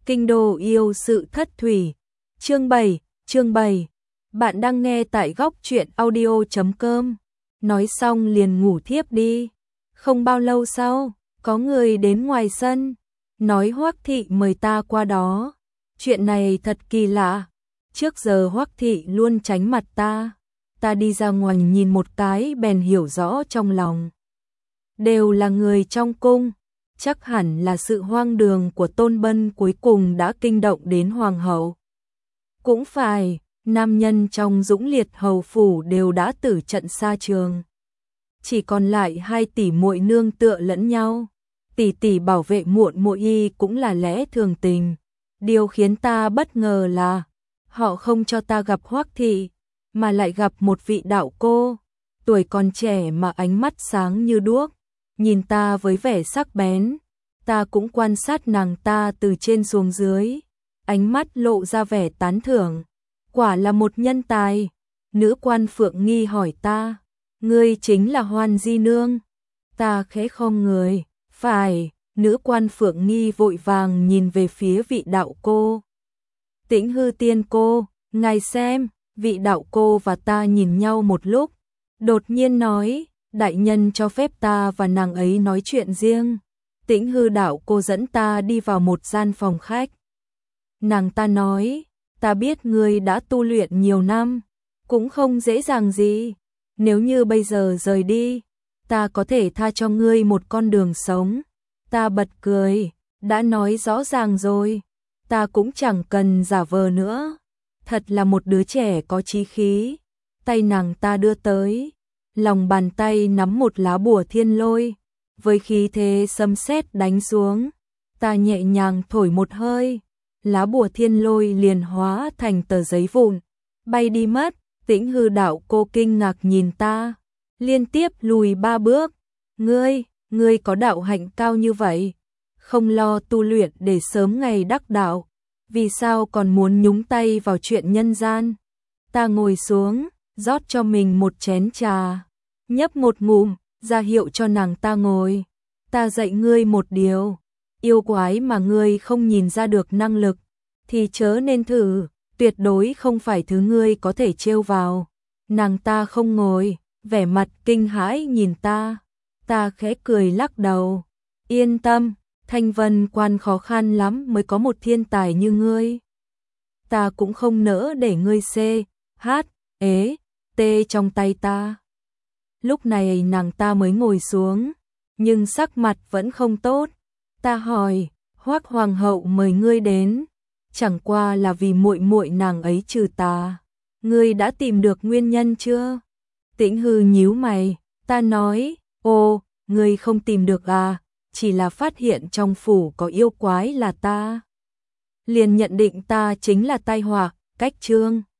Kinh đô yêu sự thất thủy. Chương 7. Bạn đang nghe tại góc truyện audio.com. Nói xong liền ngủ thiếp đi. Không bao lâu sau, có người đến ngoài sân, nói Hoắc thị mời ta qua đó. Chuyện này thật kỳ lạ. Trước giờ Hoắc thị luôn tránh mặt ta. Ta đi ra ngoài nhìn một cái bèn hiểu rõ trong lòng. Đều là người trong cung. Chắc hẳn là sự hoang đường của Tôn Bân cuối cùng đã kinh động đến hoàng hậu. Cũng phải, nam nhân trong Dũng Liệt hầu phủ đều đã tử trận xa trường. Chỉ còn lại hai tỷ muội nương tựa lẫn nhau. Tỷ tỷ bảo vệ muộn muội y cũng là lẽ thường tình. Điều khiến ta bất ngờ là họ không cho ta gặp Hoắc thị, mà lại gặp một vị đạo cô, tuổi còn trẻ mà ánh mắt sáng như đuốc, nhìn ta với vẻ sắc bén. Ta cũng quan sát nàng ta từ trên xuống dưới, ánh mắt lộ ra vẻ tán thưởng. Quả là một nhân tài. Nữ quan Phượng Nghi hỏi ta, ngươi chính là Hoan Di Nương? Ta khẽ khom người, phải. Nữ quan Phượng Nghi vội vàng nhìn về phía vị đạo cô. Tĩnh Hư tiên cô, ngài xem. Vị đạo cô và ta nhìn nhau một lúc, đột nhiên nói, đại nhân cho phép ta và nàng ấy nói chuyện riêng. Tĩnh Hư đạo cô dẫn ta đi vào một gian phòng khách. Nàng ta nói, ta biết ngươi đã tu luyện nhiều năm, cũng không dễ dàng gì. Nếu như bây giờ rời đi, ta có thể tha cho ngươi một con đường sống. Ta bật cười, đã nói rõ ràng rồi, ta cũng chẳng cần giả vờ nữa. Thật là một đứa trẻ có chí khí. Tay nàng ta đưa tới, lòng bàn tay nắm một lá bùa thiên lôi, với khí thế sấm sét đánh xuống. Ta nhẹ nhàng thổi một hơi, lá bùa thiên lôi liền hóa thành tờ giấy vụn, bay đi mất. Tĩnh Hư đạo cô kinh ngạc nhìn ta, liên tiếp lùi 3 bước. Ngươi có đạo hạnh cao như vậy, không lo tu luyện để sớm ngày đắc đạo, vì sao còn muốn nhúng tay vào chuyện nhân gian? Ta ngồi xuống, rót cho mình một chén trà, nhấp một ngụm, ra hiệu cho nàng ta ngồi. Ta dạy ngươi một điều, yêu quái mà ngươi không nhìn ra được năng lực, thì chớ nên thử, tuyệt đối không phải thứ ngươi có thể trêu vào. Nàng ta không ngồi, vẻ mặt kinh hãi nhìn ta. Ta khẽ cười lắc đầu, yên tâm. Thanh Vân quan khó khăn lắm mới có một thiên tài như ngươi. Ta cũng không nỡ để ngươi tê trong tay ta. Lúc này nàng ta mới ngồi xuống, nhưng sắc mặt vẫn không tốt. Ta hỏi, Hoắc hoàng hậu mời ngươi đến, chẳng qua là vì muội muội nàng ấy trừ tà. Ngươi đã tìm được nguyên nhân chưa? Tĩnh Hư nhíu mày. Ta nói, ngươi không tìm được à? Chỉ là phát hiện trong phủ có yêu quái là ta liền nhận định ta chính là tai họa. Cách chương